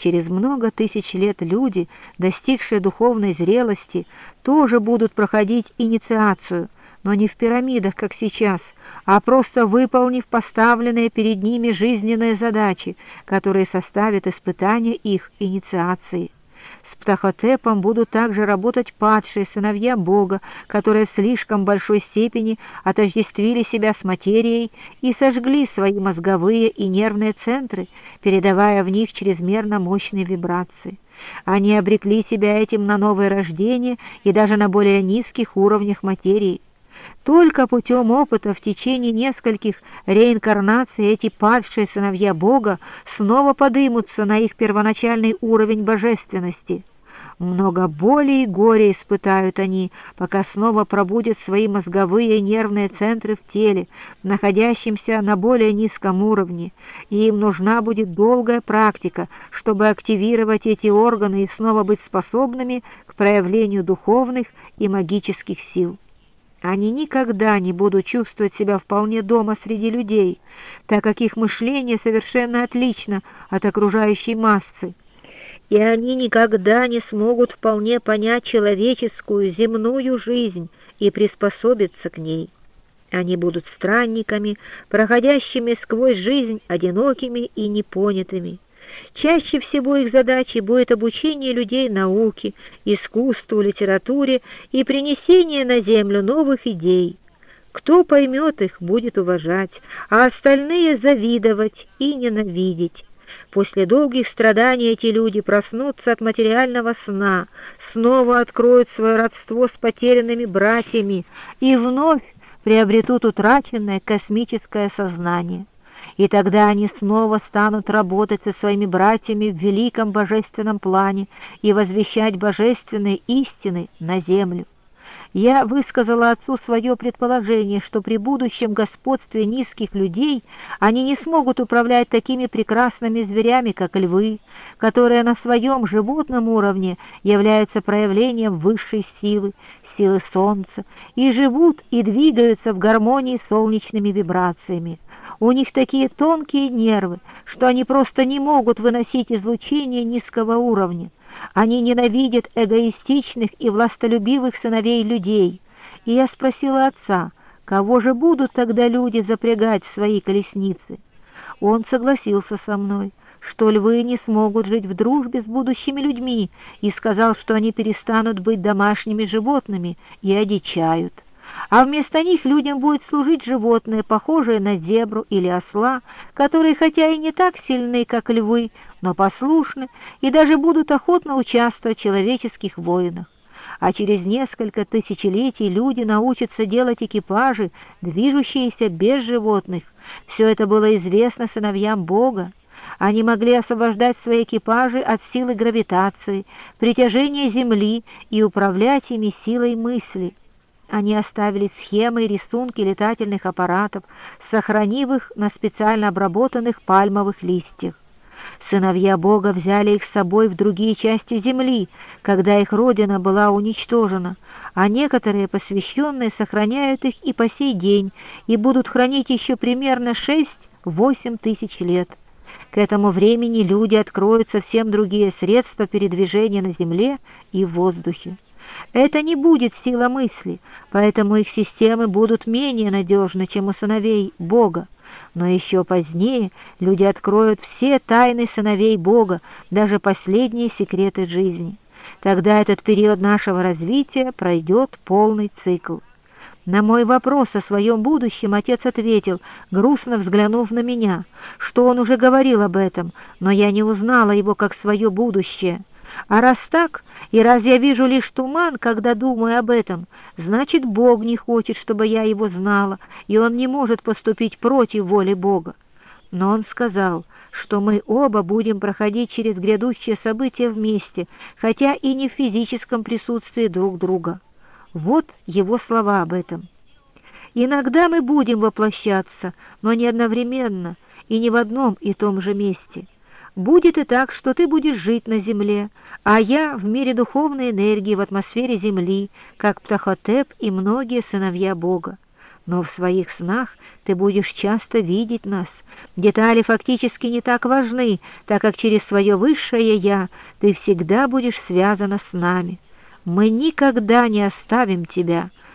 Через много тысяч лет люди, достигшие духовной зрелости, тоже будут проходить инициацию, но не в пирамидах, как сейчас, а просто выполнив поставленные перед ними жизненные задачи, которые составят испытание их инициации. С Птахотепом будут также работать падшие сыновья Бога, которые в слишком большой степени отождествили себя с материей и сожгли свои мозговые и нервные центры, передавая в них чрезмерно мощные вибрации. Они обрекли себя этим на новое рождение и даже на более низких уровнях материи. Только путем опыта в течение нескольких реинкарнаций эти падшие сыновья Бога снова подымутся на их первоначальный уровень божественности. Много боли и горя испытают они, пока снова пробудят свои мозговые и нервные центры в теле, находящемся на более низком уровне, и им нужна будет долгая практика, чтобы активировать эти органы и снова быть способными к проявлению духовных и магических сил. Они никогда не будут чувствовать себя вполне дома среди людей, так как их мышление совершенно отлично от окружающей массы, и они никогда не смогут вполне понять человеческую земную жизнь и приспособиться к ней. Они будут странниками, проходящими сквозь жизнь одинокими и непонятыми. Чаще всего их задачей будет обучение людей науке, искусству, литературе и принесение на землю новых идей. Кто поймет их, будет уважать, а остальные завидовать и ненавидеть. После долгих страданий эти люди проснутся от материального сна, снова откроют свое родство с потерянными братьями и вновь приобретут утраченное космическое сознание. И тогда они снова станут работать со своими братьями в великом божественном плане и возвещать божественные истины на землю. Я высказала отцу свое предположение, что при будущем господстве низких людей они не смогут управлять такими прекрасными зверями, как львы, которые на своем животном уровне являются проявлением высшей силы, силы солнца, и живут и двигаются в гармонии с солнечными вибрациями. У них такие тонкие нервы, что они просто не могут выносить излучение низкого уровня. Они ненавидят эгоистичных и властолюбивых сыновей людей. И я спросила отца, кого же будут тогда люди запрягать в свои колесницы? Он согласился со мной, что львы не смогут жить в дружбе с будущими людьми, и сказал, что они перестанут быть домашними животными и одичают. А вместо них людям будет служить животные, похожие на зебру или осла, которые хотя и не так сильны, как львы, но послушны и даже будут охотно участвовать в человеческих войнах. А через несколько тысячелетий люди научатся делать экипажи, движущиеся без животных. Все это было известно сыновьям Бога. Они могли освобождать свои экипажи от силы гравитации, притяжения Земли и управлять ими силой мысли. Они оставили схемы и рисунки летательных аппаратов, сохранив их на специально обработанных пальмовых листьях. Сыновья Бога взяли их с собой в другие части земли, когда их родина была уничтожена, а некоторые посвященные сохраняют их и по сей день и будут хранить еще примерно 6-8 тысяч лет. К этому времени люди откроют совсем другие средства передвижения на земле и в воздухе. Это не будет сила мысли, поэтому их системы будут менее надежны, чем у сыновей Бога. Но еще позднее люди откроют все тайны сыновей Бога, даже последние секреты жизни. Тогда этот период нашего развития пройдет полный цикл. На мой вопрос о своем будущем отец ответил, грустно взглянув на меня, что он уже говорил об этом, но я не узнала его как свое будущее. А раз так, и раз я вижу лишь туман, когда думаю об этом, значит, Бог не хочет, чтобы я его знала, и он не может поступить против воли Бога. Но он сказал, что мы оба будем проходить через грядущие события вместе, хотя и не в физическом присутствии друг друга. Вот его слова об этом. Иногда мы будем воплощаться, но не одновременно и не в одном и том же месте. Будет и так, что ты будешь жить на земле, а я в мире духовной энергии в атмосфере земли, как Птахотеп и многие сыновья Бога. Но в своих снах Ты будешь часто видеть нас. Детали фактически не так важны, так как через свое высшее «Я» ты всегда будешь связана с нами. Мы никогда не оставим тебя.